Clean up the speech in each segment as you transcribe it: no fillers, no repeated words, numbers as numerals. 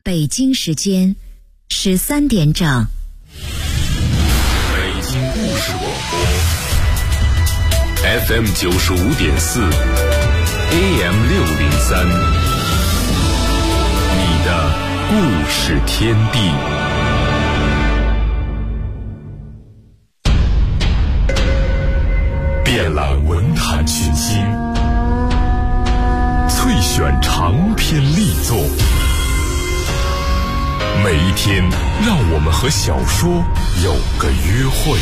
北京时间13点整。 北京故事广播 FM 95.4 AM 603，你的故事天地。遍览文坛群星，萃选长篇力作。每一天，让我们和小说有个约会。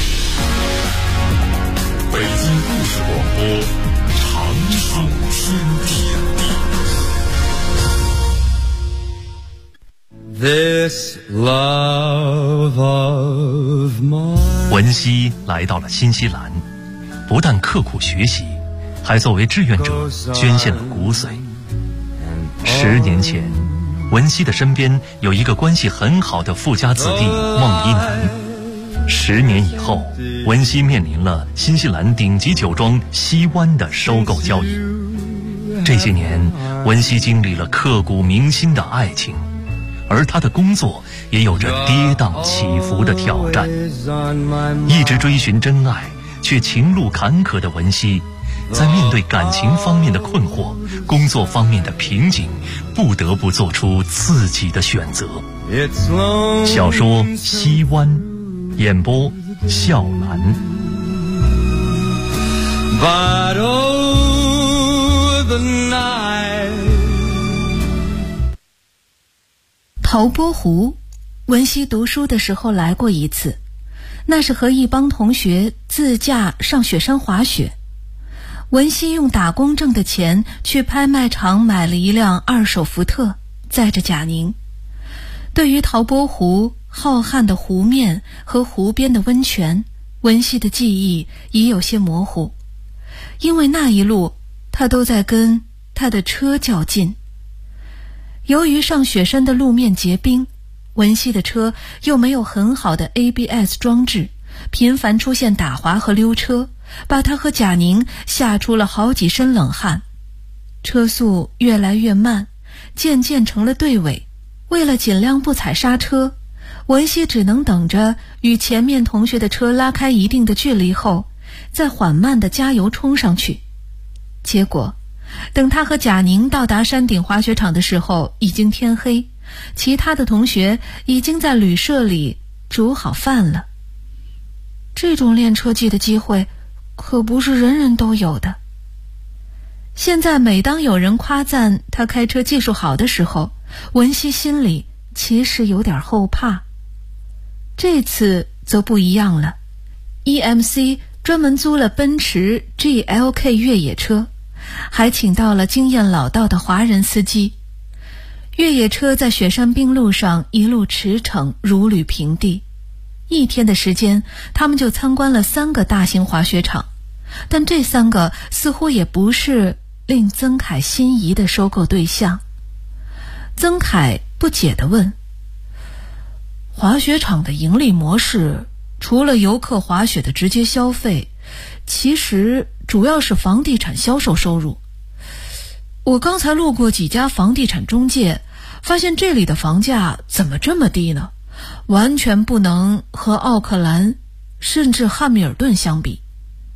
北京故事广播，长寿天地。 This love of mine。 文熙来到了新西兰，不但刻苦学习，还作为志愿者捐献了骨髓。10年前，文熙的身边有一个关系很好的富家子弟孟一楠。10年以后，文熙面临了新西兰顶级酒庄西湾的收购交易。这些年，文熙经历了刻骨铭心的爱情，而他的工作也有着跌宕起伏的挑战。一直追寻真爱却情路坎坷的文熙，在面对感情方面的困惑、工作方面的瓶颈，不得不做出自己的选择。小说《西湾》，演播笑兰。 But oh, the night。 陶波湖，文熙读书的时候来过一次，那是和一帮同学自驾上雪山滑雪。文熙用打工挣的钱去拍卖场买了一辆2手福特，载着贾宁。对于陶波湖浩瀚的湖面和湖边的温泉，文熙的记忆已有些模糊，因为那一路他都在跟他的车较劲。由于上雪山的路面结冰，文熙的车又没有很好的 ABS 装置，频繁出现打滑和溜车，把他和贾宁吓出了好几身冷汗。车速越来越慢，渐渐成了队尾。为了尽量不踩刹车，文熙只能等着与前面同学的车拉开一定的距离后，再缓慢地加油冲上去。结果等他和贾宁到达山顶滑雪场的时候，已经天黑，其他的同学已经在旅社里煮好饭了。这种练车技的机会可不是人人都有的。现在每当有人夸赞他开车技术好的时候，文熙心里其实有点后怕。这次则不一样了， EMC 专门租了奔驰 GLK 越野车，还请到了经验老道的华人司机。越野车在雪山冰路上一路驰骋，如履平地。1天的时间，他们就参观了3个大型滑雪场，但这3个似乎也不是令曾凯心仪的收购对象。曾凯不解地问：滑雪场的盈利模式，除了游客滑雪的直接消费，其实主要是房地产销售收入。我刚才路过几家房地产中介，发现这里的房价怎么这么低呢？完全不能和奥克兰甚至汉密尔顿相比。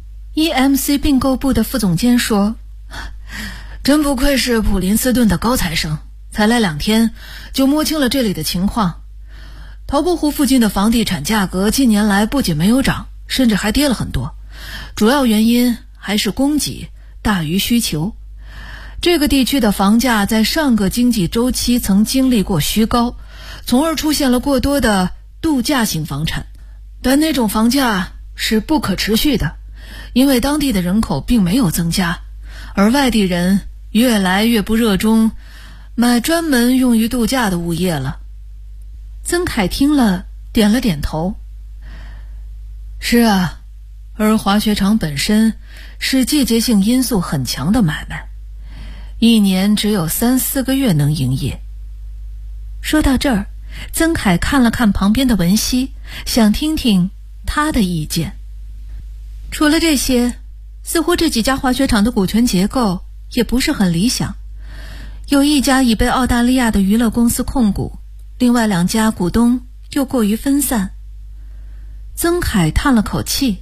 EMC 并购部的副总监说：真不愧是普林斯顿的高材生，才来2天就摸清了这里的情况。陶波湖附近的房地产价格近年来不仅没有涨，甚至还跌了很多，主要原因还是供给大于需求。这个地区的房价在上个经济周期曾经历过虚高，从而出现了过多的度假型房产，但那种房价是不可持续的，因为当地的人口并没有增加，而外地人越来越不热衷买专门用于度假的物业了。曾凯听了点了点头。是啊，而滑雪场本身是季节性因素很强的买卖，1年只有3-4个月能营业。说到这儿，曾凯看了看旁边的文熙，想听听他的意见。除了这些，似乎这几家滑雪场的股权结构也不是很理想。有一家已被澳大利亚的娱乐公司控股， 另外2家股东又过于分散。曾凯叹了口气，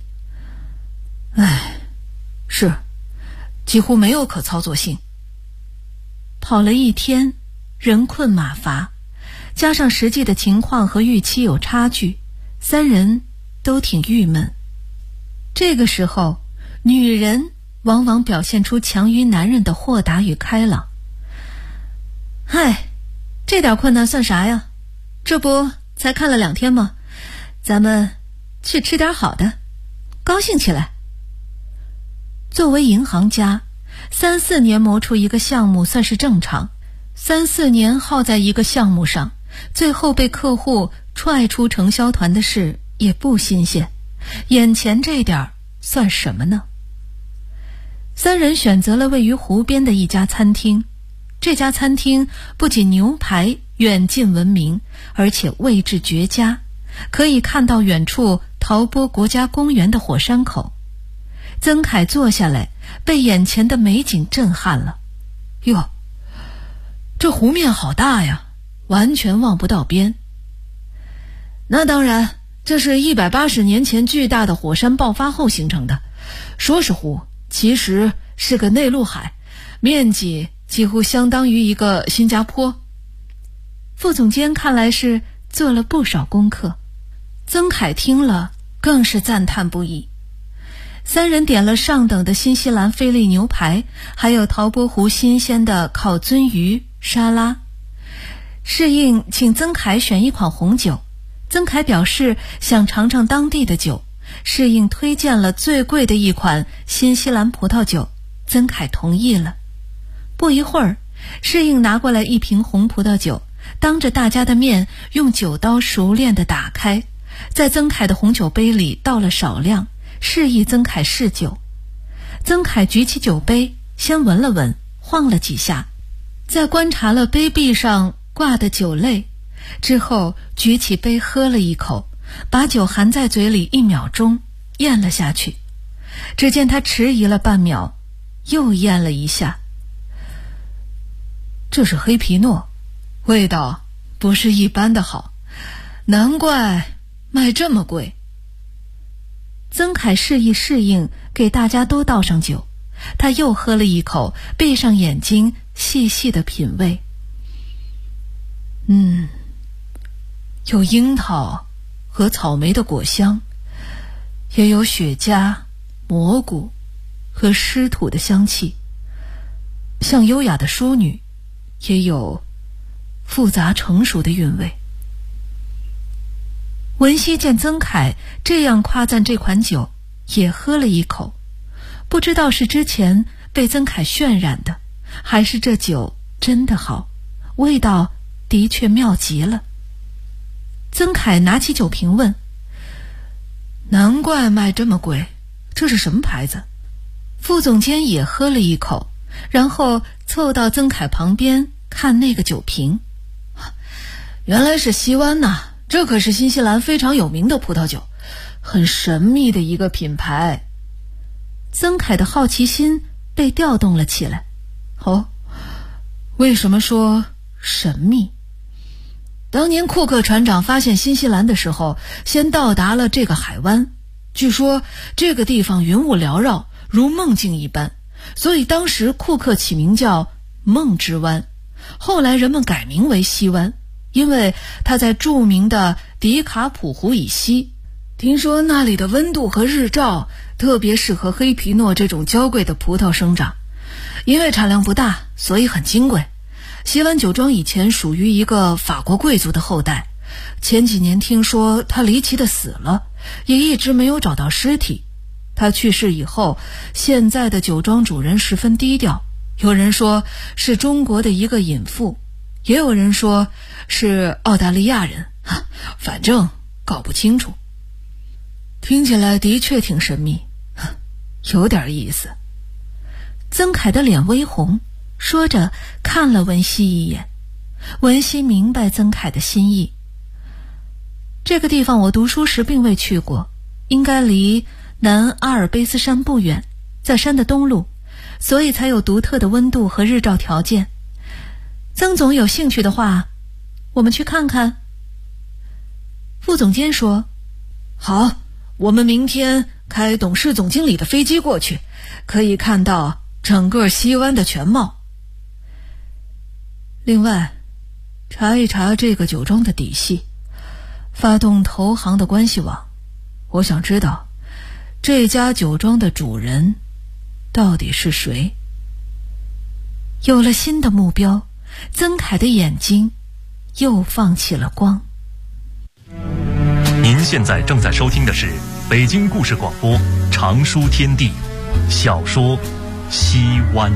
是，几乎没有可操作性。跑了一天，人困马乏，加上实际的情况和预期有差距，3人都挺郁闷。这个时候，女人往往表现出强于男人的豁达与开朗。这点困难算啥呀？这不才看了2天吗？咱们去吃点好的，高兴起来。作为银行家，3、4年谋出一个项目算是正常，3、4年耗在一个项目上，最后被客户踹出承销团的事也不新鲜，眼前这点算什么呢？3人选择了位于湖边的一家餐厅，这家餐厅不仅牛排远近闻名，而且位置绝佳，可以看到远处陶波国家公园的火山口。曾凯坐下来，被眼前的美景震撼了。哟，这湖面好大呀，完全望不到边。那当然，这是180年前巨大的火山爆发后形成的。说是湖，其实是个内陆海，面积几乎相当于一个新加坡。副总监看来是做了不少功课，曾凯听了更是赞叹不已。3人点了上等的新西兰菲力牛排，还有陶波湖新鲜的烤鳟鱼沙拉。侍应请曾凯选一款红酒，曾凯表示想尝尝当地的酒，侍应推荐了最贵的一款新西兰葡萄酒，曾凯同意了。不一会儿，侍应拿过来一瓶红葡萄酒，当着大家的面用酒刀熟练地打开，在曾凯的红酒杯里倒了少量，示意曾凯试酒。曾凯举起酒杯，先闻了闻，晃了几下，再观察了杯壁上挂的酒类，之后举起杯喝了一口，把酒含在嘴里1秒钟，咽了下去。只见他迟疑了半秒，又咽了一下。这是黑皮诺，味道不是一般的好，难怪卖这么贵。曾凯示意适应，给大家都倒上酒，他又喝了一口，闭上眼睛细细的品味。有樱桃和草莓的果香，也有雪茄、蘑菇和湿土的香气，像优雅的淑女，也有复杂成熟的韵味。文熙见曾凯这样夸赞这款酒，也喝了一口，不知道是之前被曾凯渲染的，还是这酒真的好，味道的确妙极了。曾凯拿起酒瓶问：难怪卖这么贵，这是什么牌子？副总监也喝了一口，然后凑到曾凯旁边看那个酒瓶。原来是西湾呐，这可是新西兰非常有名的葡萄酒，很神秘的一个品牌。曾凯的好奇心被调动了起来。为什么说神秘？当年库克船长发现新西兰的时候，先到达了这个海湾，据说这个地方云雾缭绕，如梦境一般，所以当时库克起名叫梦之湾，后来人们改名为西湾，因为它在著名的迪卡普湖以西，听说那里的温度和日照特别适合黑皮诺这种娇贵的葡萄生长，因为产量不大，所以很金贵。西湾酒庄以前属于一个法国贵族的后代，前几年听说他离奇的死了，也一直没有找到尸体。他去世以后，现在的酒庄主人十分低调，有人说是中国的一个隐妇，也有人说是澳大利亚人，反正搞不清楚。听起来的确挺神秘，有点意思。曾凯的脸微红，说着看了文熙一眼。文熙明白曾凯的心意。这个地方我读书时并未去过，应该离南阿尔卑斯山不远，在山的东路，所以才有独特的温度和日照条件。曾总有兴趣的话， 我们去看看。副总监说， 好，我们明天开董事总经理的飞机过去，可以看到整个西湾的全貌。另外，查一查这个酒庄的底细，发动投行的关系网。我想知道这家酒庄的主人到底是谁。 有了新的目标，曾凯的眼睛又放起了光。 您现在正在收听的是北京故事广播长书天地小说《西湾》。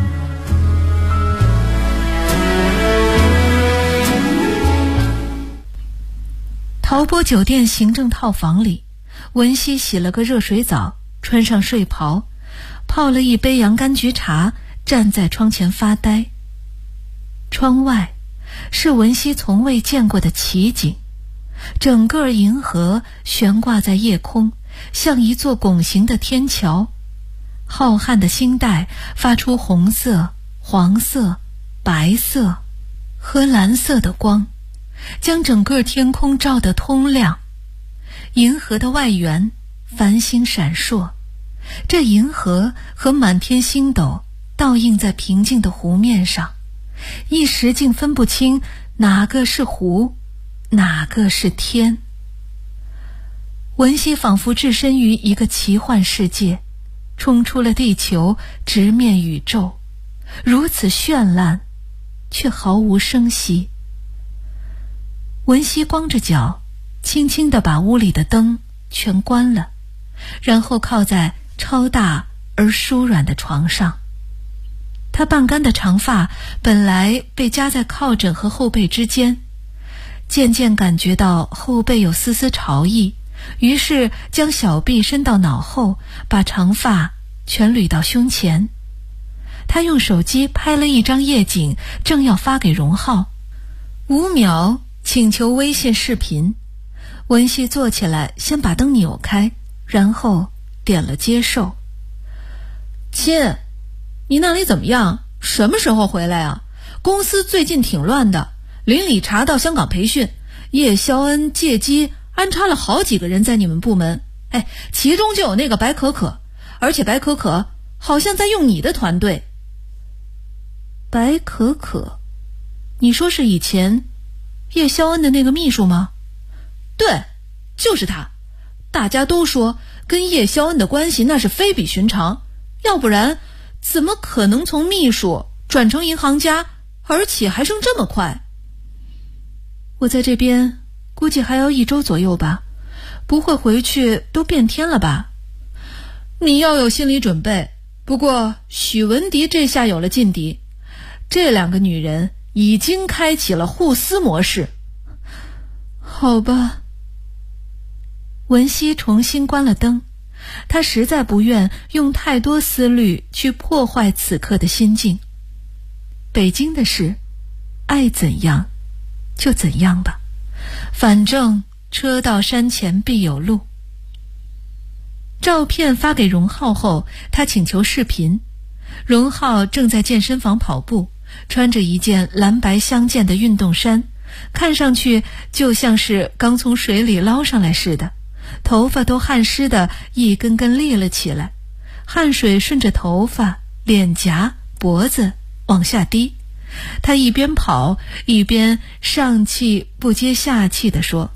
陶波酒店行政套房里，文熙洗了个热水澡，穿上睡袍，泡了一杯洋甘菊茶，站在窗前发呆。窗外是文熙从未见过的奇景，整个银河悬挂在夜空，像一座拱形的天桥。浩瀚的星带发出红色、黄色、白色和蓝色的光，将整个天空照得通亮。银河的外缘繁星闪烁，这银河和满天星斗倒映在平静的湖面上，一时竟分不清哪个是湖，哪个是天。文熙仿佛置身于一个奇幻世界，冲出了地球，直面宇宙，如此绚烂，却毫无声息。文熙光着脚，轻轻地把屋里的灯全关了，然后靠在超大而舒软的床上。她半干的长发本来被夹在靠枕和后背之间，渐渐感觉到后背有丝丝潮意，于是将小臂伸到脑后，把长发全捋到胸前。她用手机拍了一张夜景，正要发给荣浩。5秒请求微信视频。文熙坐起来，先把灯扭开，然后点了接受。 亲，你那里怎么样？什么时候回来啊？公司最近挺乱的，林理查到香港培训，叶肖恩借机安插了好几个人在你们部门，其中就有那个白可可，而且白可可好像在用你的团队。 白可可，你说是以前叶肖恩的那个秘书吗？ 对，就是他。大家都说跟叶肖恩的关系那是非比寻常，要不然怎么可能从秘书转成银行家，而且还升这么快？ 我在这边估计还要1周左右吧，不会回去都变天了吧？ 你要有心理准备。不过许文迪这下有了劲敌，这2个女人已经开启了互撕模式。 好吧。文熙重新关了灯，她实在不愿用太多思虑去破坏此刻的心境。北京的事，爱怎样就怎样吧，反正车到山前必有路。照片发给荣浩后，他请求视频。荣浩正在健身房跑步，穿着一件蓝白相间的运动衫，看上去就像是刚从水里捞上来似的，头发都汗湿的一根根立了起来，汗水顺着头发、脸颊、脖子往下滴。他一边跑一边上气不接下气地说：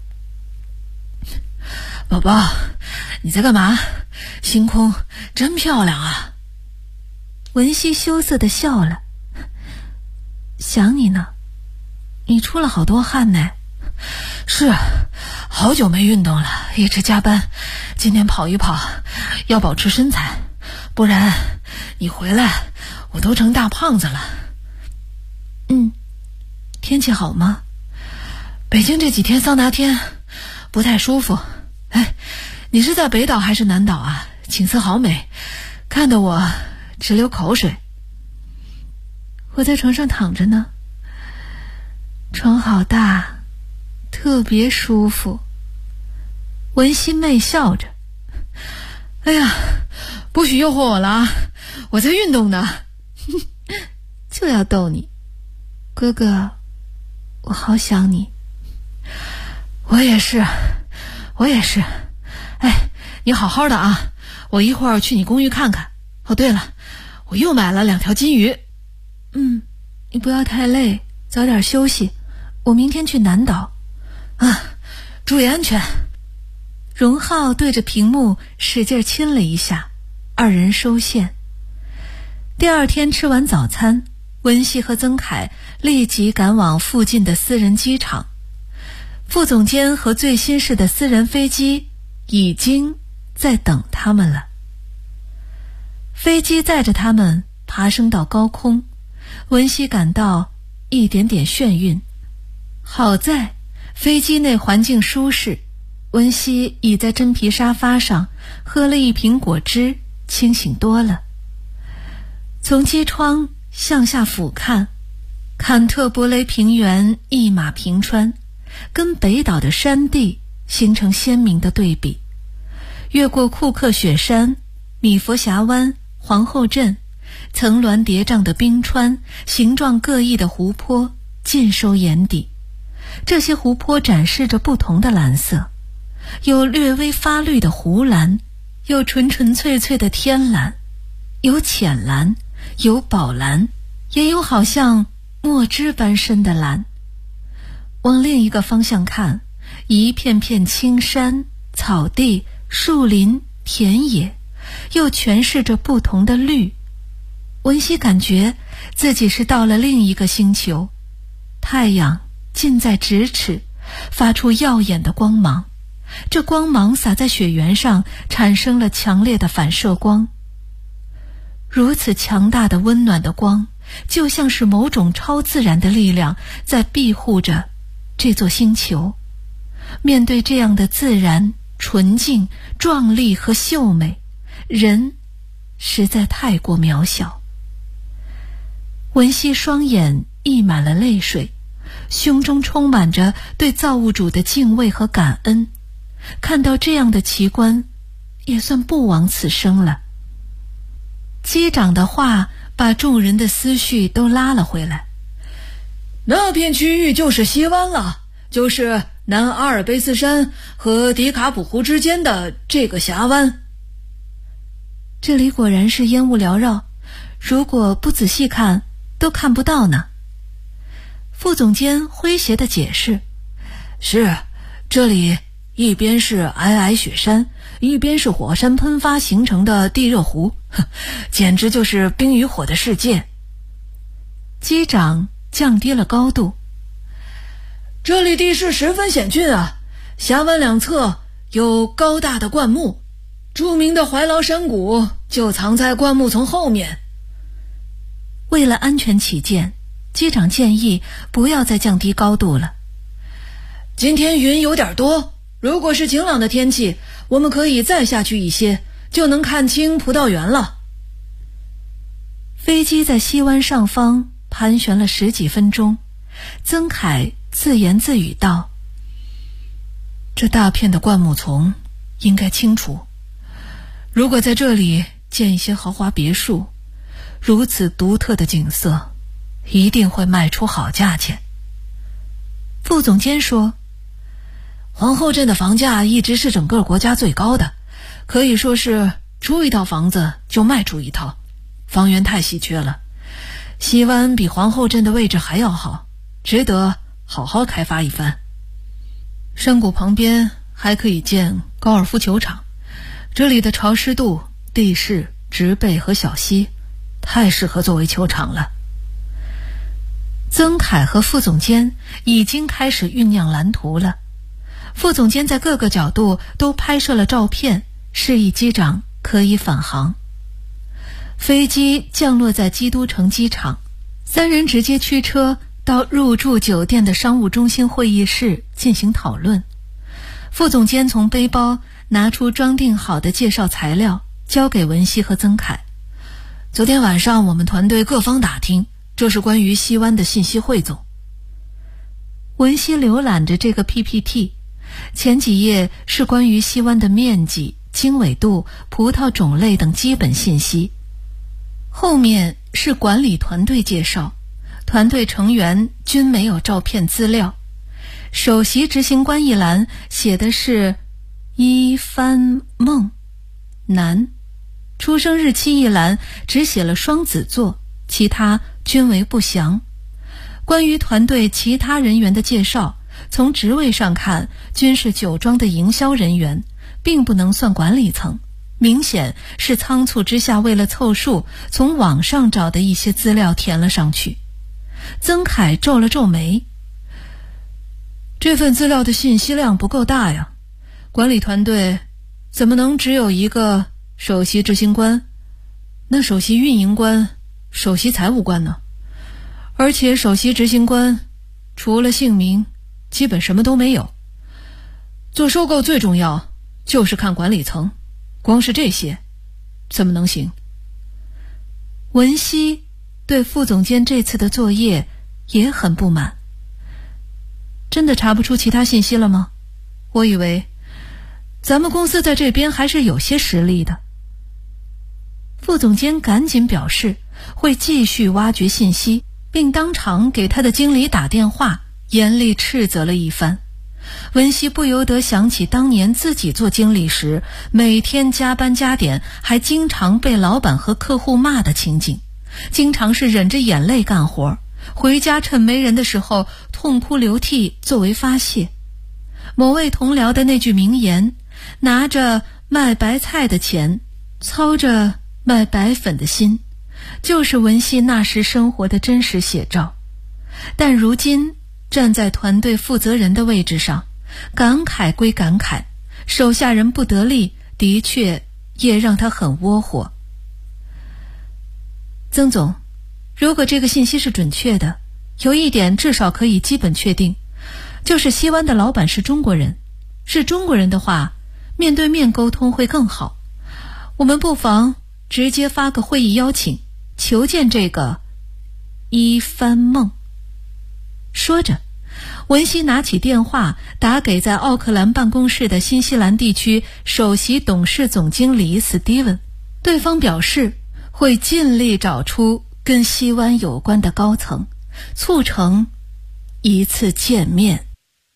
宝宝，你在干嘛？星空真漂亮啊。 文熙羞涩地笑了：想你呢，你出了好多汗呢。 是，好久没运动了，一直加班，今天跑一跑，要保持身材，不然你回来我都成大胖子了。 天气好吗？ 北京这几天桑拿天不太舒服。你是在北岛还是南岛啊？景色好美，看得我直流口水。 我在床上躺着呢，床好大，特别舒服。文熙媚笑着： 哎呀，不许诱惑我了啊，我在运动呢。 就要逗你，哥哥，我好想你。 我也是。哎，你好好的啊，我一会儿去你公寓看看。哦，对了，我又买了2条金鱼。 你不要太累，早点休息。我明天去南岛。 注意安全。 荣浩对着屏幕使劲亲了一下，二人收线。第二天吃完早餐，文熙和曾凯立即赶往附近的私人机场。副总监和最新式的私人飞机已经在等他们了。飞机载着他们爬升到高空，文熙感到一点点眩晕。好在飞机内环境舒适，文熙倚在真皮沙发上喝了一瓶果汁，清醒多了。从机窗向下俯瞰，坎特伯雷平原一马平川，跟北岛的山地形成鲜明的对比。越过库克雪山、米佛峡湾、皇后镇，层峦叠嶂的冰川，形状各异的湖泊尽收眼底。这些湖泊展示着不同的蓝色，有略微发绿的湖蓝，有纯纯粹粹的天蓝，有浅蓝，有宝蓝，也有好像墨汁般深的蓝。往另一个方向看，一片片青山、草地、树林、田野，又诠释着不同的绿。文熙感觉自己是到了另一个星球，太阳近在咫尺，发出耀眼的光芒，这光芒洒在雪原上，产生了强烈的反射光。如此强大的温暖的光，就像是某种超自然的力量在庇护着这座星球。面对这样的自然、纯净、壮丽和秀美，人实在太过渺小。文熙双眼溢满了泪水，胸中充满着对造物主的敬畏和感恩。看到这样的奇观，也算不枉此生了。机长的话把众人的思绪都拉了回来。 那片区域就是西湾了，就是南阿尔卑斯山和迪卡普湖之间的这个峡湾。 这里果然是烟雾缭绕，如果不仔细看都看不到呢。副总监诙谐地解释， 是，这里一边是皑皑雪山，一边是火山喷发形成的地热湖，简直就是冰与火的世界。 机长降低了高度， 这里地势十分险峻啊，峡湾两侧有高大的灌木，著名的怀劳山谷就藏在灌木丛后面。 为了安全起见，机长建议不要再降低高度了。 今天云有点多，如果是晴朗的天气，我们可以再下去一些，就能看清葡萄园了。 飞机在西湾上方盘旋了10几分钟，曾凯自言自语道： 这大片的灌木丛应该清除，如果在这里建一些豪华别墅，如此独特的景色一定会卖出好价钱。 副总监说， 皇后镇的房价一直是整个国家最高的，可以说是出一套房子就卖出一套，房源太稀缺了。西湾比皇后镇的位置还要好，值得好好开发一番。山谷旁边还可以建高尔夫球场，这里的潮湿度、地势、植被和小溪太适合作为球场了。 曾凯和副总监已经开始酝酿蓝图了。副总监在各个角度都拍摄了照片，示意机长可以返航。飞机降落在基督城机场，3人直接驱车到入住酒店的商务中心会议室进行讨论。副总监从背包拿出装订好的介绍材料，交给文熙和曾凯。 昨天晚上我们团队各方打听，这是关于西湾的信息汇总。 文熙浏览着这个 PPT， 前几页是关于西湾的面积、经纬度、葡萄种类等基本信息，后面是管理团队介绍，团队成员均没有照片资料。 首席执行官一栏写的是一番梦，男。出生日期一栏只写了双子座，其他均为不详。关于团队其他人员的介绍，从职位上看均是酒庄的营销人员，并不能算管理层，明显是仓促之下为了凑数从网上找的一些资料填了上去。曾凯皱了皱眉，这份资料的信息量不够大呀，管理团队怎么能只有一个首席执行官？那首席运营官、首席财务官呢？而且首席执行官除了姓名基本什么都没有。做收购最重要就是看管理层，光是这些怎么能行？文熙对副总监这次的作业也很不满。真的查不出其他信息了吗？我以为咱们公司在这边还是有些实力的。副总监赶紧表示会继续挖掘信息，并当场给他的经理打电话，严厉斥责了一番。文熙不由得想起当年自己做经理时，每天加班加点，还经常被老板和客户骂的情景，经常是忍着眼泪干活，回家趁没人的时候痛哭流涕作为发泄。某位同僚的那句名言，拿着卖白菜的钱，操着卖白粉的心，就是文熙那时生活的真实写照。但如今站在团队负责人的位置上，感慨归感慨，手下人不得力，的确也让他很窝火。曾总，如果这个信息是准确的，有一点至少可以基本确定，就是西湾的老板是中国人。是中国人的话，面对面沟通会更好。我们不妨直接发个会议邀请，求见这个一番梦。说着，文熙拿起电话打给在奥克兰办公室的新西兰地区首席董事总经理 Steven， 对方表示会尽力找出跟西湾有关的高层，促成一次见面。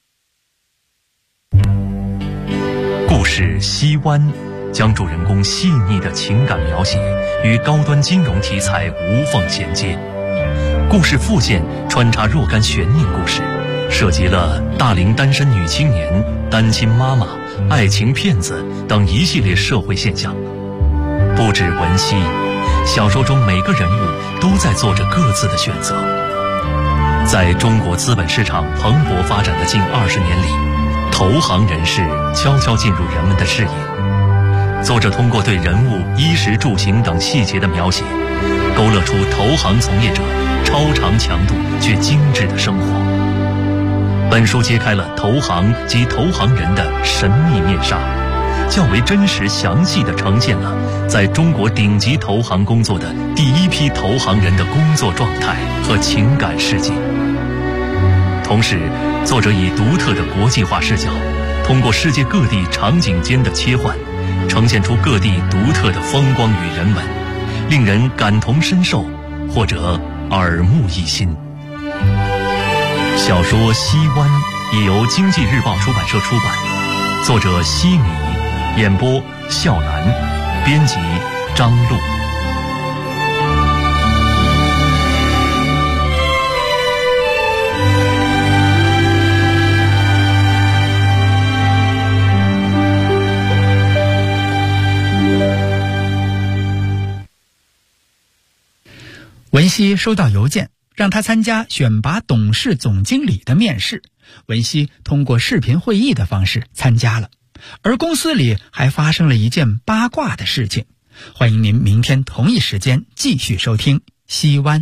故事西湾将主人公细腻的情感描写与高端金融题材无缝衔接。故事副线穿插若干悬念故事，涉及了大龄单身女青年、单亲妈妈、爱情骗子等一系列社会现象。不止文熙，小说中每个人物都在做着各自的选择。在中国资本市场蓬勃发展的近20年里，投行人士悄悄进入人们的视野。作者通过对人物衣食住行等细节的描写，勾勒出投行从业者超长强度却精致的生活。本书揭开了投行及投行人的神秘面纱，较为真实详细地呈现了在中国顶级投行工作的第一批投行人的工作状态和情感世界。同时，作者以独特的国际化视角，通过世界各地场景间的切换，呈现出各地独特的风光与人文，令人感同身受或者耳目一新。小说《西湾》已由经济日报出版社出版，作者西米，演播笑兰，编辑张璐。 文熙收到邮件，让他参加选拔董事总经理的面试。文熙通过视频会议的方式参加了，而公司里还发生了一件八卦的事情。欢迎您明天同一时间继续收听西湾。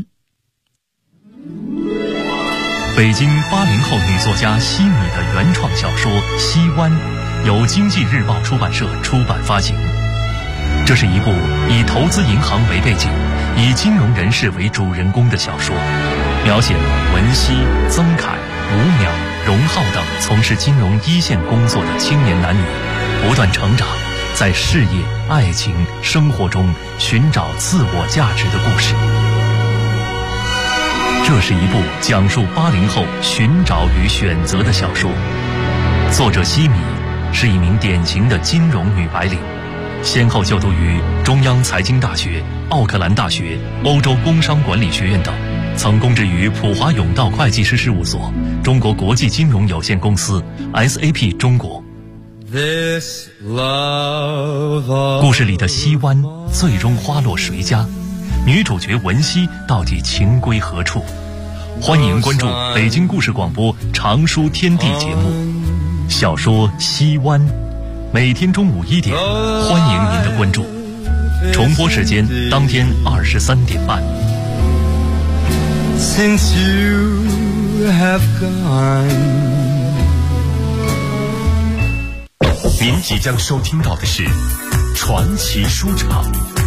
北京80后女作家西米的原创小说《西湾》由经济日报出版社出版发行。这是一部以投资银行为背景，以金融人士为主人公的小说，描写了文熙、曾凯、吴淼、荣浩等从事金融一线工作的青年男女不断成长，在事业、爱情、生活中寻找自我价值的故事。 这是一部讲述80后寻找与选择的小说。作者西米是一名典型的金融女白领，先后就读于中央财经大学、奥克兰大学、欧洲工商管理学院等，曾供职于普华永道会计师事务所、中国国际金融有限公司、SAP 中国。故事里的西湾最终花落谁家？女主角文熙到底情归何处？欢迎关注北京故事广播常书天地节目小说《西湾》，每天中午1点，欢迎您的关注。重播时间当天23点半。 Since you have gone， 您即将收听到的是传奇书场。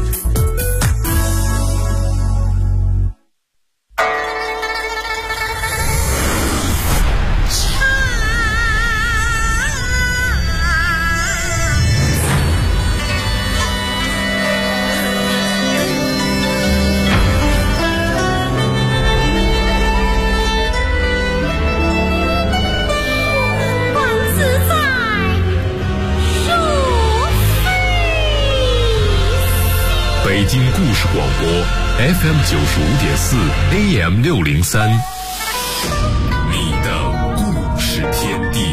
北京故事广播 FM95.4 AM603， 你的故事天地。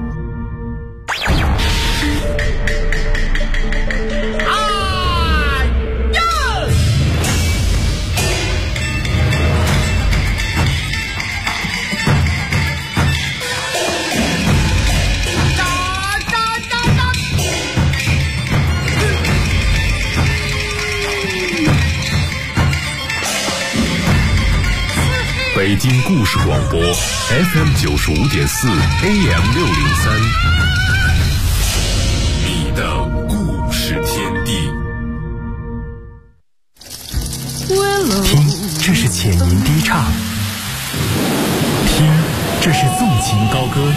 北京故事广播 FM95.4 AM603， 你的故事天地。 听，这是浅吟低唱；听，这是纵情高歌；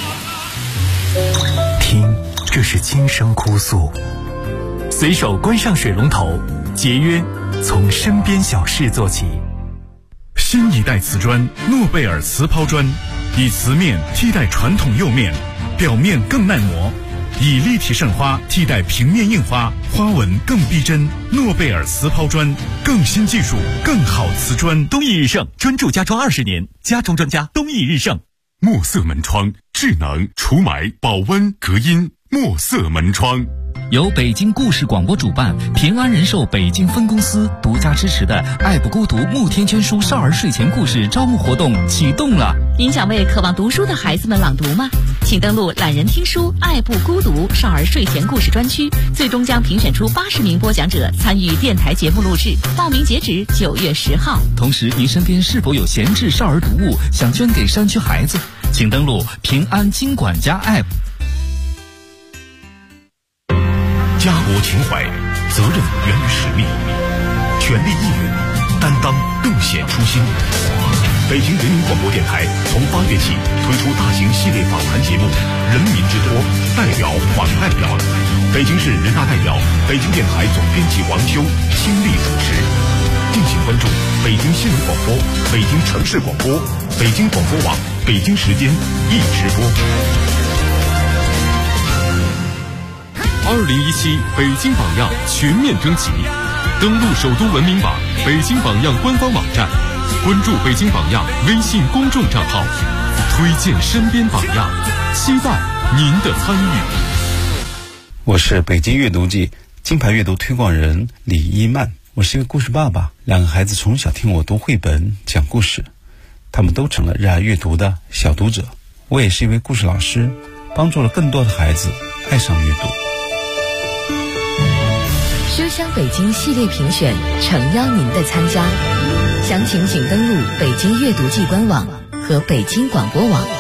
听，这是轻声哭诉。随手关上水龙头，节约从身边小事做起。 新一代瓷砖诺贝尔瓷抛砖，以瓷面替代传统釉面，表面更耐磨，以立体渗花替代平面印花，花纹更逼真。诺贝尔瓷抛砖，更新技术，更好瓷砖。 东义日盛专注家装20年，家装专家东义日盛。 墨色门窗，智能除霾、保温、隔音。墨色门窗。 由北京故事广播主办，平安人寿北京分公司独家支持的爱不孤独慕天娟书少儿睡前故事招募活动启动了。 您想为渴望读书的孩子们朗读吗？请登录懒人听书爱不孤独少儿睡前故事专区，最终将评选出80名播讲者参与电台节目录制，报名截止9月10号。 同时，您身边是否有闲置少儿读物想捐给山区孩子？请登录平安金管家 App。 家国情怀，责任源于实力，全力以赴，担当更显初心。北京人民广播电台从8月起推出大型系列访谈节目《人民之托》，代表访代表。北京市人大代表、北京电台总编辑王修倾力主持。敬请关注北京新闻广播、北京城市广播、北京广播网、北京时间一直播。2017北京榜样全面征集，登录首都文明网、北京榜样官方网站，关注北京榜样微信公众账号，推荐身边榜样，期待您的参与。 我是北京阅读季金牌阅读推广人李一曼，我是一个故事爸爸，2个孩子从小听我读绘本讲故事，他们都成了热爱阅读的小读者。我也是一位故事老师，帮助了更多的孩子爱上阅读。 书香北京系列评选诚邀您的参加，详情请登录北京阅读季官网和北京广播网。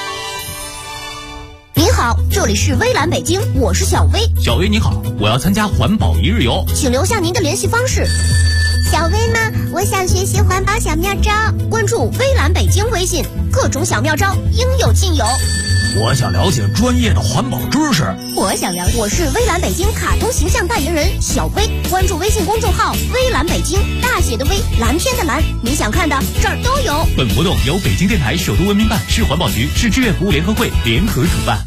您好，这里是微蓝北京，我是小薇。 小薇你好，我要参加环保1日游， 请留下您的联系方式。 小薇呢，我想学习环保小妙招， 关注微蓝北京微信，各种小妙招应有尽有。 我想了解专业的环保知识。 我想了解，我是微蓝北京卡通形象代言人小薇，关注微信公众号微蓝北京，大写的微，蓝天的蓝，你想看的这儿都有。 本活动由北京电台首都文明办、市环保局、市志愿服务联合会联合主办。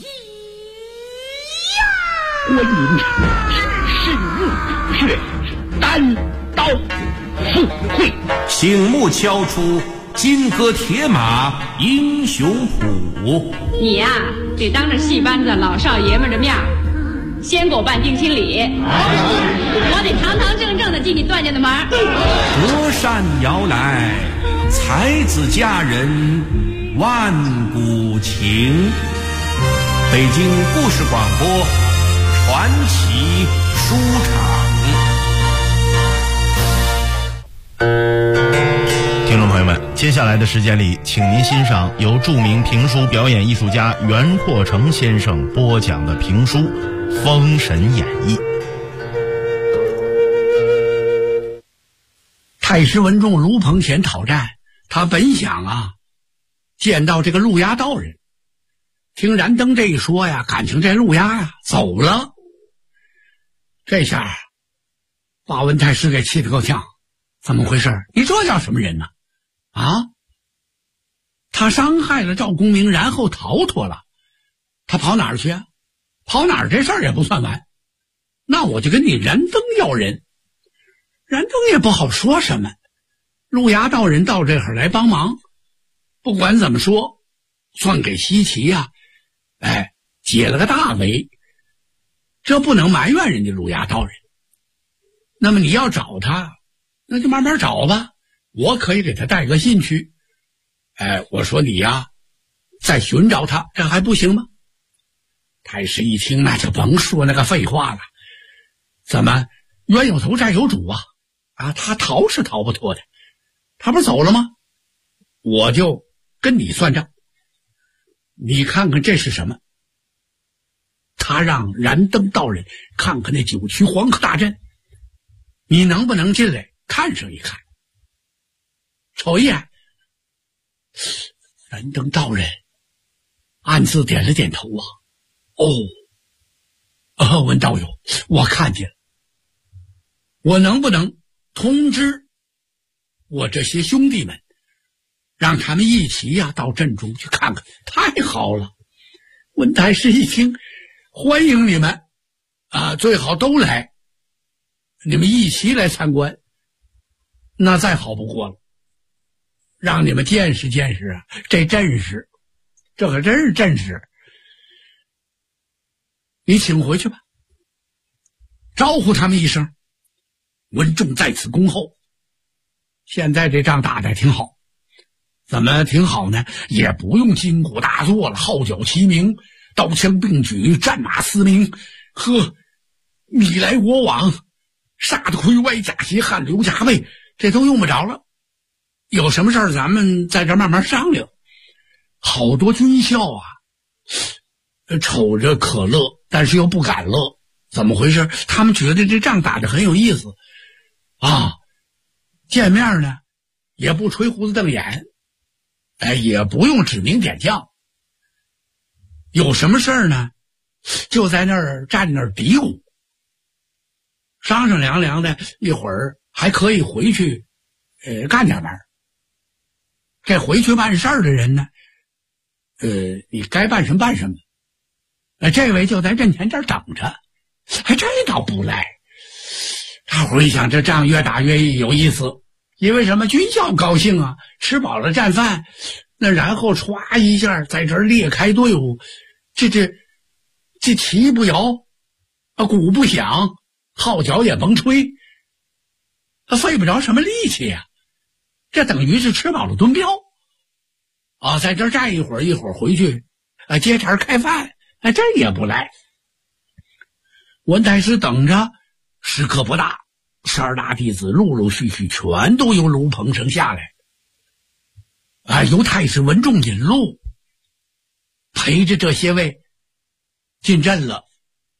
观音是日月单刀赴会， 醒目敲出金戈铁马英雄谱。 你呀，得当着戏班子老少爷们的面先给我办定亲礼，我得堂堂正正的进你段家的门。 隔山摇来，才子佳人万古情。北京故事广播传奇书场。 听众朋友们，接下来的时间里，请您欣赏由著名评书表演艺术家袁阔成先生播讲的评书《封神演义》。 太师文仲卢鹏前讨战，他本想见到这个陆衙道人，听燃灯这一说呀，感情这陆衙走了。这下把文太师给气得够呛，怎么回事？你这叫什么人呢？他伤害了赵公明，然后逃脱了，他跑哪儿去啊？跑哪儿这事儿也不算完，那我就跟你燃灯要人。燃灯也不好说什么，陆衙道人到这会儿来帮忙，不管怎么说，算给西岐解了个大围，这不能埋怨人家陆衙道人。那么你要找他，那就慢慢找吧，我可以给他带个信去。我说你再寻找他，这还不行吗？太师一听，那就甭说那个废话了。怎么冤有头债有主他逃是逃不脱的，他不是走了吗？我就跟你算账。你看看这是什么？他让燃灯道人看看那九曲黄河大阵，你能不能进来看上一看？瞅一眼。燃灯道人暗自点了点头文道友，我看见了，我能不能通知我这些兄弟们，让他们一起到阵中去看看？太好了！文太师一听，欢迎你们最好都来，你们一起来参观，那再好不过了，让你们见识见识这阵势，这可真是阵势。你请回去吧，招呼他们一声。文仲在此恭候。现在这仗打得挺好，怎么挺好呢？也不用金鼓大作了，号角齐鸣，刀枪并举，战马嘶鸣，你来我往，杀得盔歪甲斜，汗流浃背，这都用不着了。有什么事儿咱们在这慢慢商量。好多军校瞅着可乐，但是又不敢乐，怎么回事？他们觉得这仗打得很有意思见面呢也不吹胡子瞪眼，也不用指名点将，有什么事儿呢就在那儿站那儿嘀咕，商商量量的，一会儿还可以回去干点玩。这回去办事儿的人呢你该办什么办什么。这位就在阵前这儿等着，这倒不赖。大伙儿一想，这仗越打越有意思，因为什么？军校高兴吃饱了战饭，那然后歘一下在这儿列开队伍，这旗不摇鼓不响，号角也甭吹，费不着什么力气这等于是吃饱了蹲膘在这儿站一会儿，一会儿回去接茬开饭，这也不赖。文太师等着，时刻不大，12大弟子陆陆续续全都由卢鹏城下来，由太师文仲引路，陪着这些位进阵了。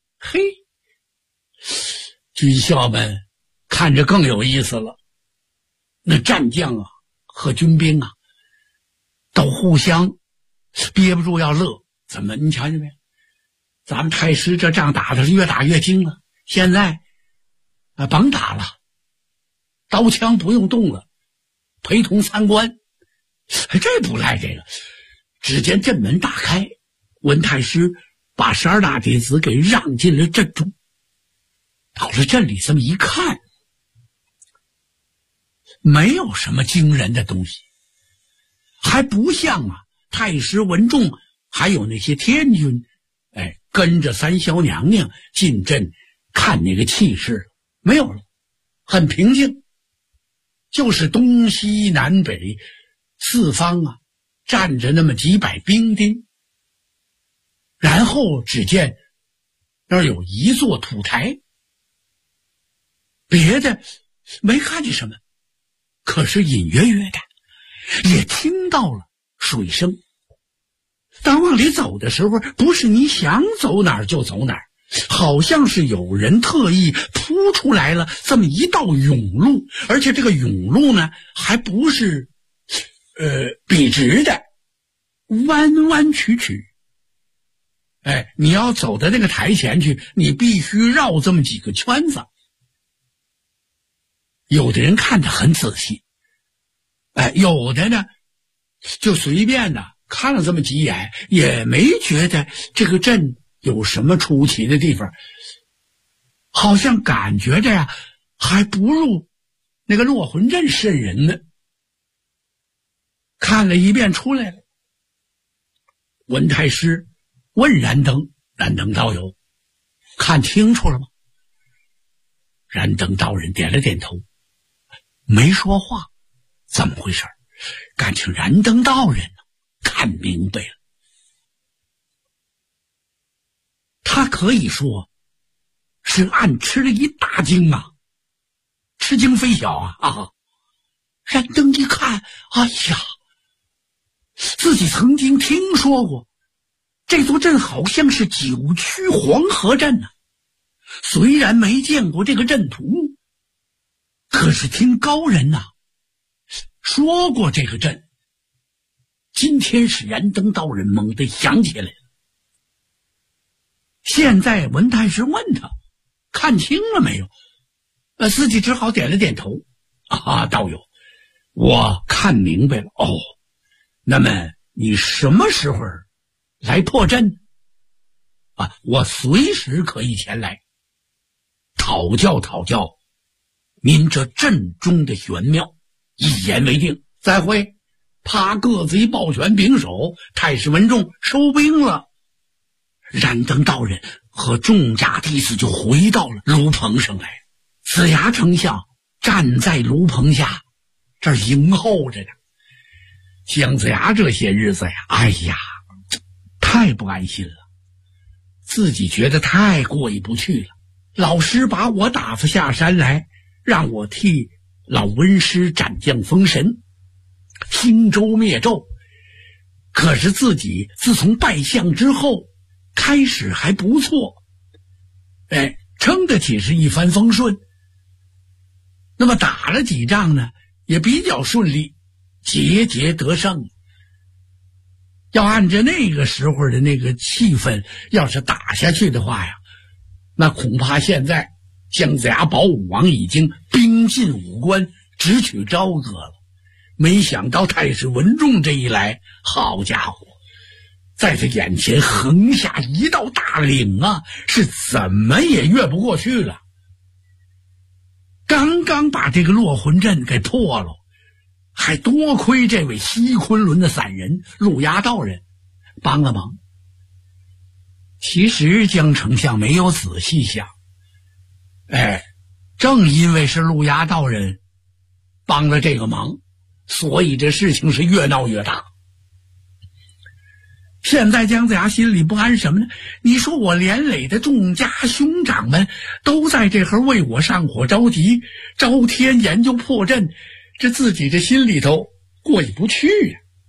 军校们看着更有意思了，那战将和军兵都互相憋不住要乐， 怎么你瞧见没有？咱们太师这仗打的是越打越精了，现在甭打了，刀枪不用动了，陪同参观。这不赖这个。只见阵门大开，文太师把12大弟子给让进了阵中。到了镇里这么一看，没有什么惊人的东西，还不像太师文仲还有那些天军跟着三霄娘娘进阵看那个气势，没有了，很平静。就是东西南北四方站着那么几百兵丁。然后只见那儿有一座土台，别的没看见什么，可是隐约约的也听到了水声。当往里走的时候，不是你想走哪儿就走哪儿，好像是有人特意铺出来了这么一道甬路，而且这个甬路呢还不是笔直的，弯弯曲曲。你要走到那个台前去，你必须绕这么几个圈子。有的人看得很仔细，有的呢就随便的看了这么几眼，也没觉得这个阵有什么出奇的地方，好像感觉着还不如那个落魂阵瘆人呢。看了一遍出来了，文太师问燃灯道友，看清楚了吗？燃灯道人点了点头，没说话。怎么回事？感情燃灯道人看明白了，他可以说是暗吃了一大惊吃惊非小燃灯一看，哎呀，自己曾经听说过这座阵好像是九曲黄河阵虽然没见过这个阵图，可是听高人说过这个阵。今天是燃灯道人猛地想起来了。现在文太师问他看清了没有，自己只好点了点头。道友，我看明白了。那么你什么时候来破阵？我随时可以前来讨教您这阵中的玄妙。一言为定，再会。啪，各自一抱拳拱手，太师文仲收兵了。燃灯道人和众家弟子就回到了炉棚上来。子牙丞相站在炉棚下，这儿迎候着呢。姜子牙这些日子哎呀，太不安心了，自己觉得太过意不去了。老师把我打发下山来，让我替老温师斩将封神，兴周灭纣。可是自己自从拜相之后，开始还不错，称得起是一帆风顺。那么打了几仗呢，也比较顺利，节节得胜。要按照那个时候的那个气氛，要是打下去的话那恐怕现在姜子牙保武王已经兵进武关，直取朝歌了。没想到太师文仲这一来，好家伙，在他眼前横下一道大岭是怎么也越不过去了。刚刚把这个落魂阵给破了，还多亏这位西昆仑的散人陆押道人帮了忙。其实姜丞相没有仔细想，正因为是陆押道人帮了这个忙，所以这事情是越闹越大。现在姜子牙心里不安什么呢？你说我连累的众家兄长们都在这会儿为我上火着急，朝天研究破阵，这自己这心里头过意不去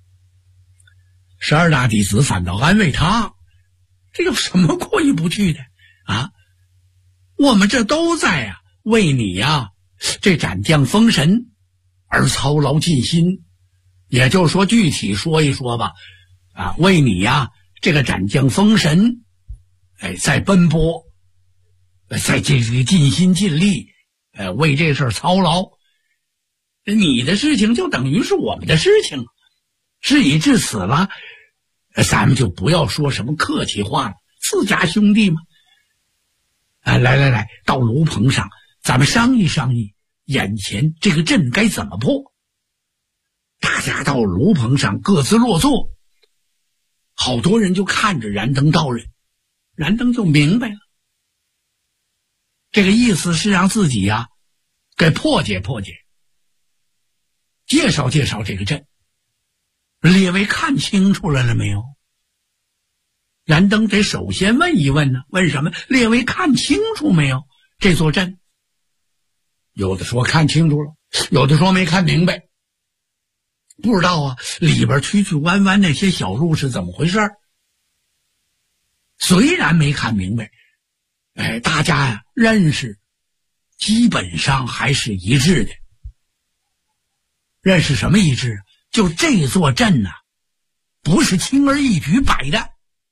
12大弟子反倒安慰他，这有什么过意不去的我们这都在为你这斩将封神而操劳尽心。也就是说，具体说一说吧，为你这个斩将封神，在奔波，在这个尽心尽力，为这事儿操劳。你的事情就等于是我们的事情，事已至此了，咱们就不要说什么客气话了，自家兄弟嘛。来，到炉棚上，咱们商议商议，眼前这个阵该怎么破。大家到炉棚上各自落座，好多人就看着燃灯道人，燃灯就明白了，这个意思是让自己给破解破解，介绍介绍这个阵。列位看清楚了没有？燃灯得首先问一问呢，问什么？列位看清楚没有这座阵？有的说看清楚了，有的说没看明白，不知道里边曲曲弯弯那些小路是怎么回事。虽然没看明白，大家认识基本上还是一致的。认识什么一致？就这座阵不是轻而易举摆的。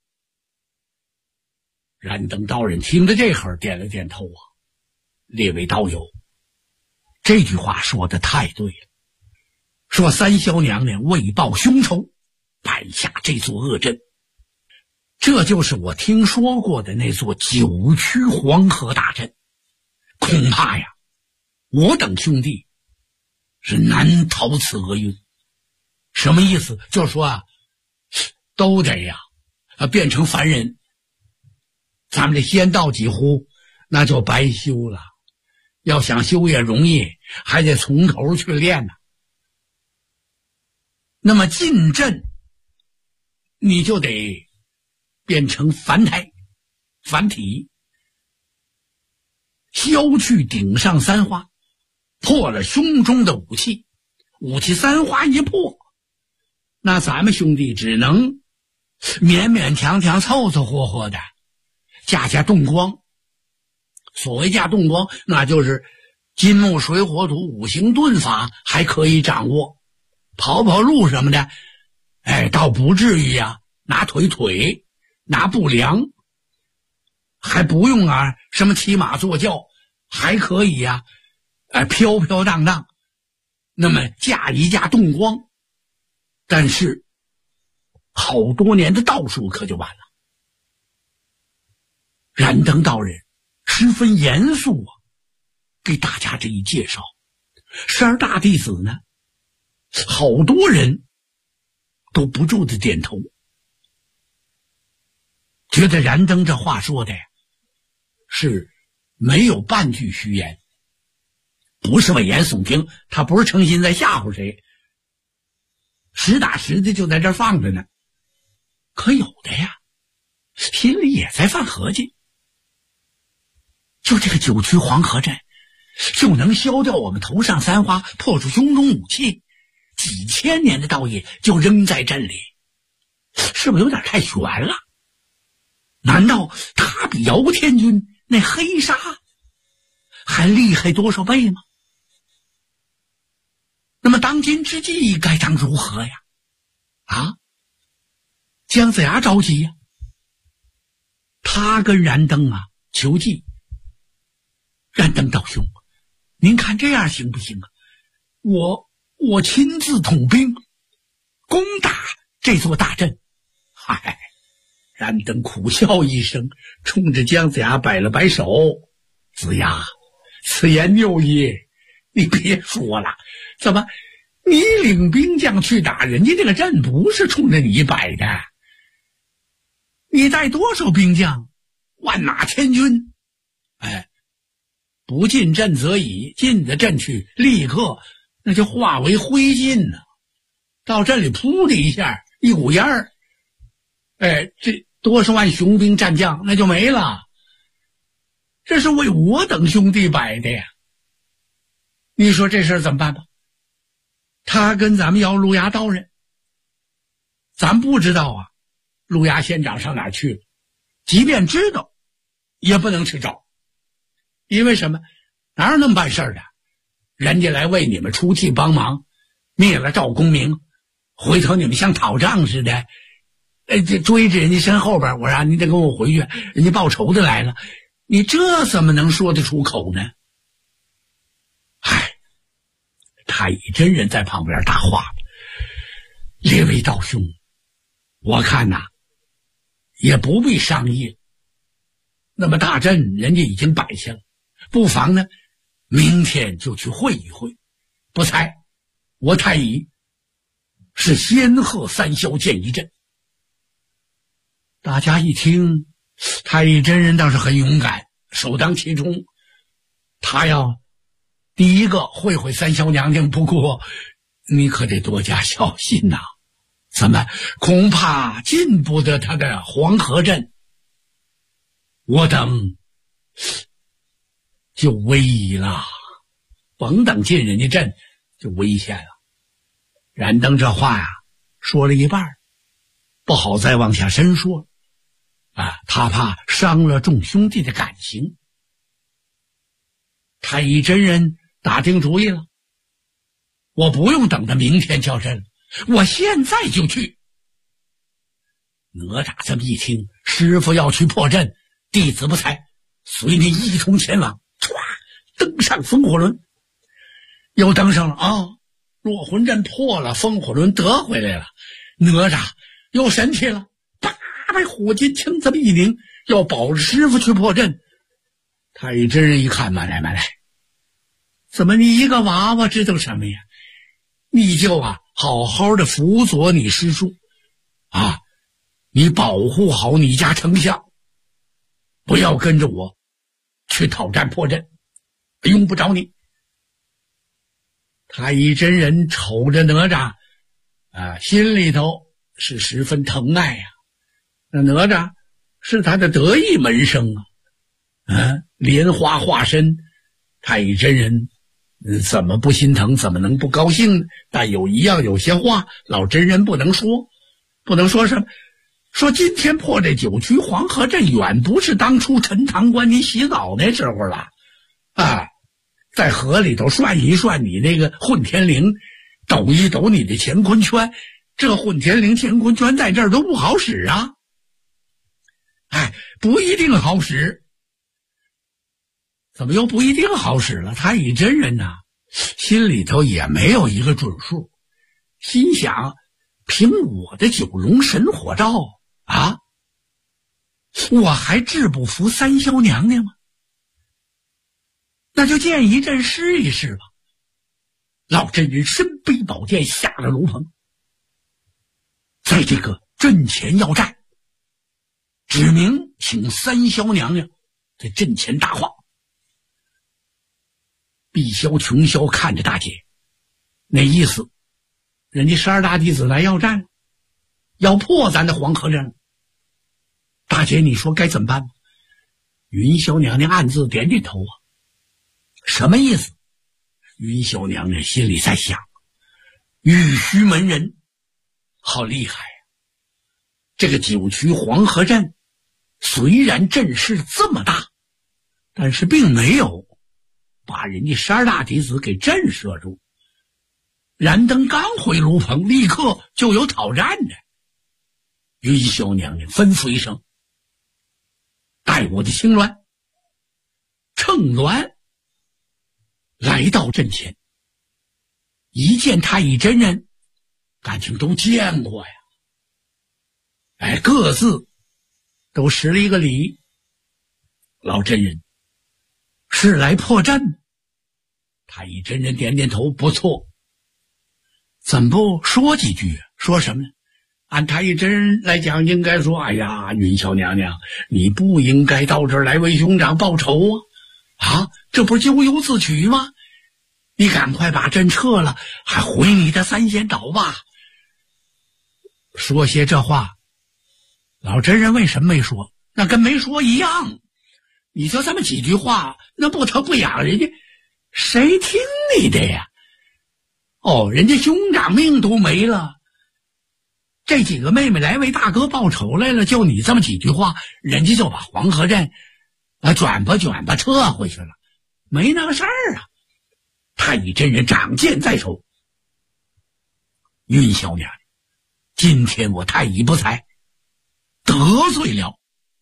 燃灯道人听着这会点了点头列位道友，这句话说的太对了。说三霄娘娘为报凶仇，摆下这座恶阵，这就是我听说过的那座九曲黄河大阵。恐怕我等兄弟是难逃此厄运。什么意思？就是说都得变成凡人，咱们这仙道几乎那就白修了。要想修也容易，还得从头去练呢。那么进阵你就得变成凡胎凡体，削去顶上三花，破了胸中的武器，武器三花一破，那咱们兄弟只能勉勉强强凑凑合合的架动光。所谓架动光，那就是金木水火土五行遁法还可以掌握，跑路什么的倒不至于拿腿拿不良，还不用什么骑马坐轿，还可以飘飘荡荡。那么架一架动光，但是好多年的道术可就完了。燃灯道人十分严肃给大家这一介绍。12大弟子呢，好多人都不住的点头，觉得燃灯这话说的是没有半句虚言，不是危言耸听，他不是诚心在吓唬谁，实打实的就在这放着呢。可有的心里也在犯合计，就这个九曲黄河阵就能消掉我们头上三花，破除胸中武器，几千年的道业就扔在阵里，是不是有点太悬了？难道他比姚天军那黑纱还厉害多少倍吗？那么当今之计该当如何呀？姜子牙着急他跟燃灯求计。燃灯道兄，您看这样行不行我亲自统兵攻打这座大阵。燃灯苦笑一声，冲着姜子牙摆了摆手。子牙，此言谬ye，你别说了，怎么你领兵将去打人家这个阵，不是冲着你摆的？你带多少兵将，万马千军，不进阵则已，进的阵去立刻那就化为灰烬呢。到阵里扑的一下，一股烟儿，这多少万雄兵战将那就没了。这是为我等兄弟摆的呀。你说这事儿怎么办吧？他跟咱们要路牙刀人，咱不知道路牙县长上哪儿去了，即便知道也不能去找。因为什么？哪有那么办事的？人家来为你们出气帮忙，灭了赵公明，回头你们像讨账似的， 这追着人家身后边，我说你得跟我回去，人家报仇的来了，你这怎么能说得出口呢？太乙真人在旁边搭话：“列位道兄，我看呐，也不必商议。那么大阵人家已经摆下了，不妨呢，明天就去会一会。不才，我太乙是仙鹤三霄见一阵。”大家一听，太乙真人倒是很勇敢，首当其冲，他要第一个会会三霄娘娘，不过你可得多加小心呐，怎么恐怕进不得他的黄河阵，我等就危了，甭等进人家阵就危险了。燃灯这话呀，说了一半，不好再往下深说他怕伤了众兄弟的感情。太乙真人打定主意了，我不用等到明天叫阵了，我现在就去。哪吒这么一听，师傅要去破阵，弟子不才，随你一同前往。唰，登上风火轮，又登上了落魂阵破了，风火轮得回来了。哪吒有神气了，啪，把火金枪这么一拧，要保着师傅去破阵。太乙真人一看，慢来，怎么你一个娃娃知道什么呀？你就好好的辅佐你师叔你保护好你家丞相，不要跟着我去讨战破阵，用不着你。太乙真人瞅着哪吒心里头是十分疼爱那哪吒是他的得意门生莲花化身，太乙真人怎么不心疼，怎么能不高兴呢？但有些话老真人不能说什么，说今天破这九曲黄河阵远不是当初陈塘关你洗澡那时候了在河里头涮一涮你那个混天绫，抖一抖你的乾坤圈，这混天绫乾坤圈在这儿都不好使不一定好使。怎么又不一定好使了？太乙真人心里头也没有一个准数，心想凭我的九龙神火罩我还治不服三霄娘娘吗？那就见一阵试一试吧。老真人身背宝剑下了炉棚，在这个阵前要战，指明请三霄娘娘在阵前搭话。碧霄琼霄看着大姐，那意思人家12大弟子来要战，要破咱的黄河阵。大姐你说该怎么办？云霄娘娘暗自点点头什么意思？云霄娘娘心里在想，玉虚门人好厉害这个九曲黄河阵虽然阵势这么大，但是并没有把人家12大弟子给震慑住。燃灯刚回炉棚，立刻就有讨战的。云霄娘娘吩咐一声，带我的青鸾乘鸾来到阵前。一见太乙真人，感情都见过各自都施了一个礼。老真人是来破阵？太乙真人点点头，不错。怎么不说几句？说什么呢？按太乙真人来讲，应该说云霄娘娘，你不应该到这儿来为兄长报仇这不是咎由自取吗？你赶快把阵撤了，还回你的三仙岛吧。说些这话，老真人为什么没说？那跟没说一样。你就这么几句话，那不疼不痒，人家谁听你的呀？人家兄长命都没了，这几个妹妹来为大哥报仇来了，就你这么几句话，人家就把黄河阵卷吧撤回去了，没那个事儿太乙真人掌剑在手，云霄娘娘，今天我太乙不才， 碎了。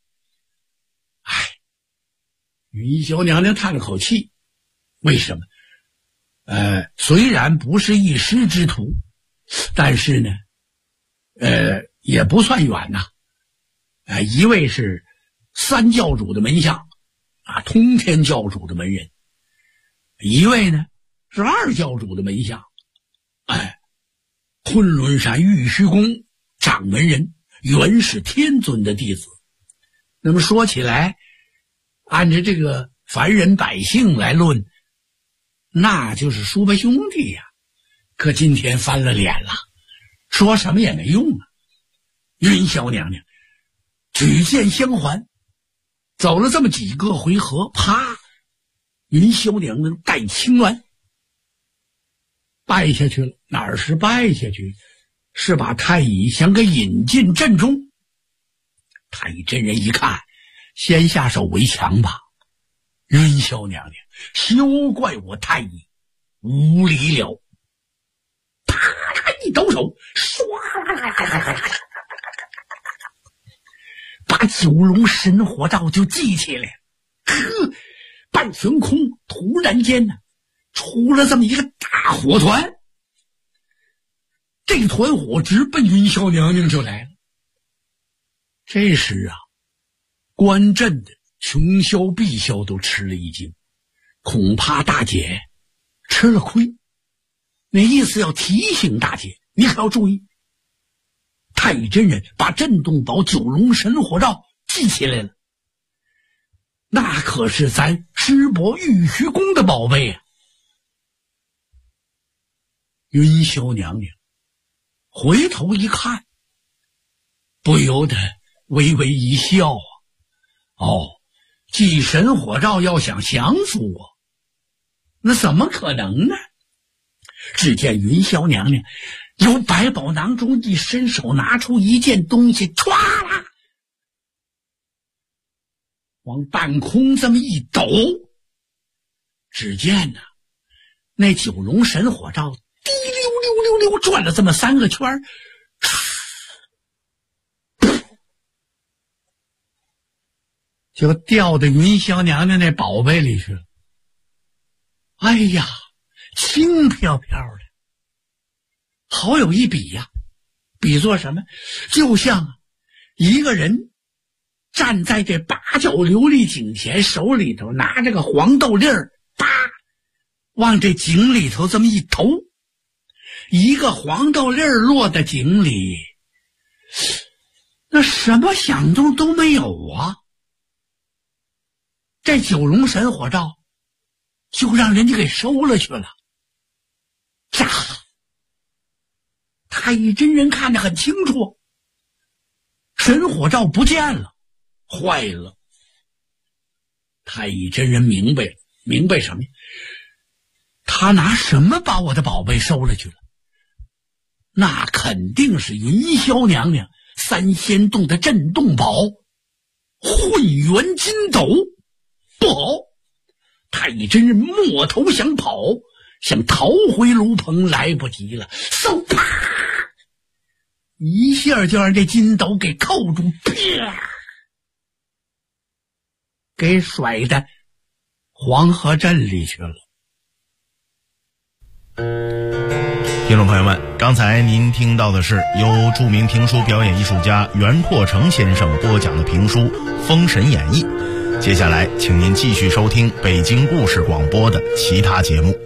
云霄娘娘叹了口气，为什么？虽然不是一师之徒，但是呢，也不算远呐。一位是三教主的门下，通天教主的门人；一位呢是二教主的门下，昆仑山玉虚宫掌门人，元始天尊的弟子。那么说起来，按照这个凡人百姓来论，那就是叔伯兄弟呀。可今天翻了脸了，说什么也没用啊。云霄娘娘举剑相还，走了这么几个回合，啪，云霄娘娘带青鸾败下去了。哪儿是败下去，是把太乙想给引进阵中。太乙真人一看，先下手为强吧。云霄娘娘，休怪我太乙无礼了。啪，一抖手，唰，把九龙神火罩就记起来。半悬空突然间呢，出了这么一个大火团。这团火直奔云霄娘娘就来了。这时啊，观阵的琼霄、碧霄都吃了一惊，恐怕大姐吃了亏。那意思要提醒大姐，你可要注意。太乙真人把震动宝九龙神火罩记起来了，那可是咱师伯玉虚宫的宝贝啊。云霄娘娘回头一看，不由得微微一笑啊。祭神火罩要想降服我，那怎么可能呢？只见云霄娘娘由百宝囊中一伸手，拿出一件东西，唰啦往半空这么一抖。只见呢，那九龙神火罩滴溜溜溜溜转了这么3个圈，就掉到云霄娘娘那宝贝里去了。哎呀，轻飘飘的，好有一比呀！比作什么？就像一个人站在这八角琉璃井前，手里头拿着个黄豆粒儿，啪，往这井里头这么一投，一个黄豆粒儿落在井里，那什么响动都没有啊！这九龙神火罩就让人家给收了去了。呀！太乙真人看得很清楚，神火罩不见了，坏了。太乙真人明白了，明白什么呀？他拿什么把我的宝贝收了去了？那肯定是云霄娘娘三仙洞的震动宝混元金斗。不好！太乙真人摸头想跑，想逃回炉棚，来不及了。嗖，啪！一下就让这金斗给扣住，啪！给甩到黄河镇里去了。 听众朋友们，刚才您听到的是由著名评书表演艺术家袁阔成先生播讲的评书《封神演义》。接下来请您继续收听北京故事广播的其他节目。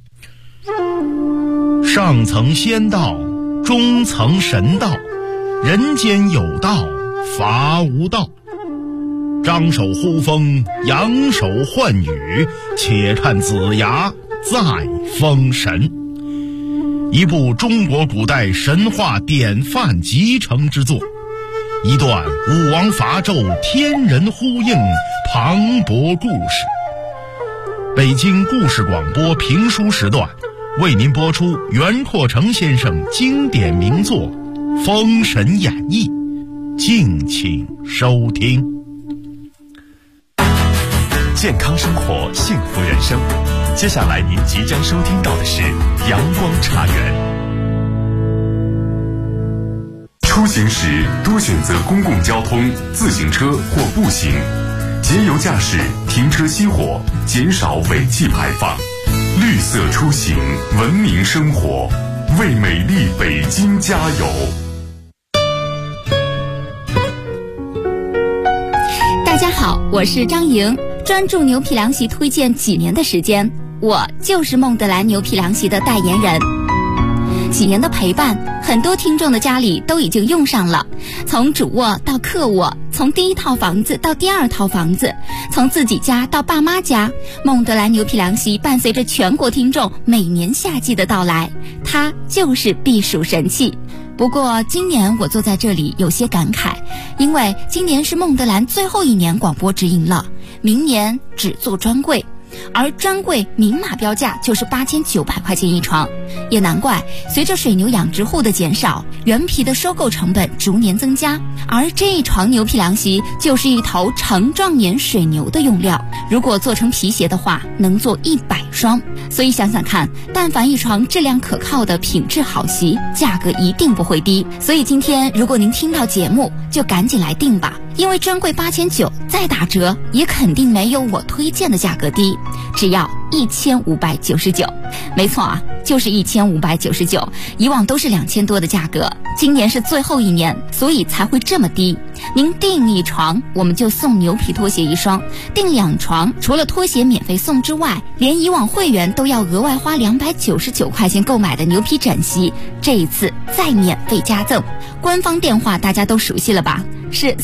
上层仙道，中层神道，人间有道，法无道。张手呼风，扬手唤雨，且看子牙再封神。一部中国古代神话典范集成之作，一段武王伐纣天人呼应磅礴故事。北京故事广播评书时段为您播出袁阔成先生经典名作《封神演义》，敬请收听。 健康生活，幸福人生。接下来您即将收听到的是阳光茶园。 出行时多选择公共交通、自行车或步行，节油驾驶，停车熄火，减少尾气排放。绿色出行，文明生活，为美丽北京加油！ 大家好，我是张莹，专注牛皮凉席推荐几年的时间，我就是梦德兰牛皮凉席的代言人。几年的陪伴，很多听众的家里都已经用上了，从主卧到客卧，从第一套房子到第二套房子，从自己家到爸妈家，梦德兰牛皮凉席伴随着全国听众每年夏季的到来，它就是避暑神器。不过今年我坐在这里有些感慨，因为今年是梦德兰最后一年广播直营了，明年只做专柜，而专柜明码标价就是8900块钱一床，也难怪随着水牛养殖户的减少，原皮的收购成本逐年增加，而这一床牛皮凉席就是一头成壮年水牛的用料，如果做成皮鞋的话，能做100双。所以想想看，但凡一床质量可靠的品质好席，价格一定不会低。所以今天如果您听到节目，就赶紧来订吧，因为专柜8900再打折也肯定没有我推荐的价格低，只要1599。没错啊，就是1599，以往都是2000多的价格，今年是最后一年，所以才会这么低。您订一床，我们就送牛皮拖鞋一双；订2床，除了拖鞋免费送之外，连以往会员都要额外花299块钱购买的牛皮枕席，这一次再免费加赠。官方电话大家都熟悉了吧？是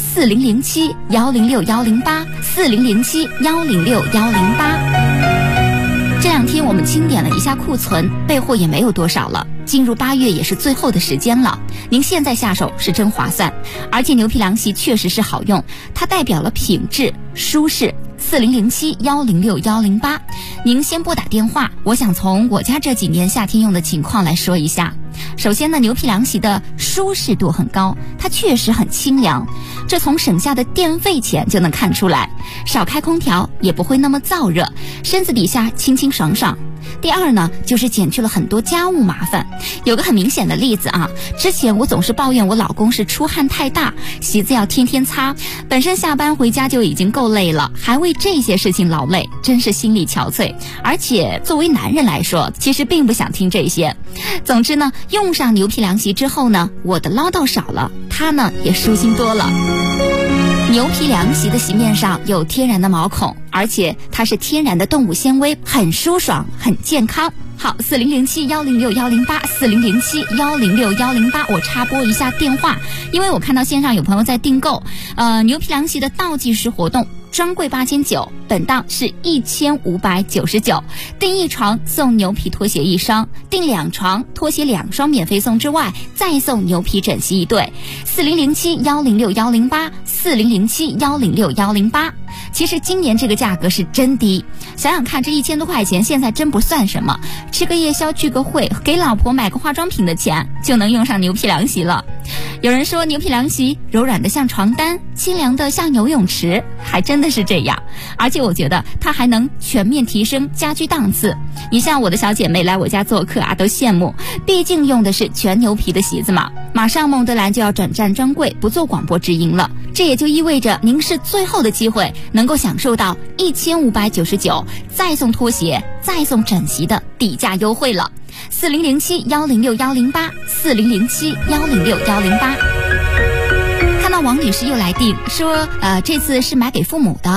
4007-106-108，4007-106-108。这2天我们清点了一下库存，备货也没有多少了，进入8月也是最后的时间了，您现在下手是真划算。而且牛皮凉席确实是好用，它代表了品质、舒适。4007-106-108，您先拨打电话，我想从我家这几年夏天用的情况来说一下。首先呢，牛皮凉席的舒适度很高，它确实很清凉，这从省下的电费钱就能看出来，少开空调也不会那么燥热，身子底下清清爽爽。第二呢，就是减去了很多家务麻烦。有个很明显的例子啊，之前我总是抱怨我老公是出汗太大，席子要天天擦，本身下班回家就已经够累了，还为这些事情劳累，真是心力憔悴。而且作为男人来说，其实并不想听这些。总之呢，用上牛皮凉席之后呢，我的唠叨少了，他呢也舒心多了。牛皮凉席的席面上有天然的毛孔，而且它是天然的动物纤维，很舒爽，很健康。好，4007-106-108，4007-106-108，我插播一下电话，因为我看到线上有朋友在订购，牛皮凉席的倒计时活动。专柜8900，本档是1599，订1床送牛皮拖鞋1双，订2床拖鞋2双免费送之外，再送牛皮枕席1对。4007-106-108，4007-106-108。其实今年这个价格是真低，想想看，这1000多块钱现在真不算什么，吃个夜宵聚个会，给老婆买个化妆品的钱就能用上牛皮凉席了。有人说牛皮凉席柔软的像床单，清凉的像游泳池，还真的是这样。而且我觉得它还能全面提升家居档次。你像我的小姐妹来我家做客啊，都羡慕，毕竟用的是全牛皮的席子嘛。马上梦德兰就要转战专柜，不做广播直营了，这也就意味着您是最后的机会能够享受到1599再送拖鞋再送枕席的底价优惠了。4007-106-108， 4007-106-108。看到王女士又来电说，这次是买给父母的，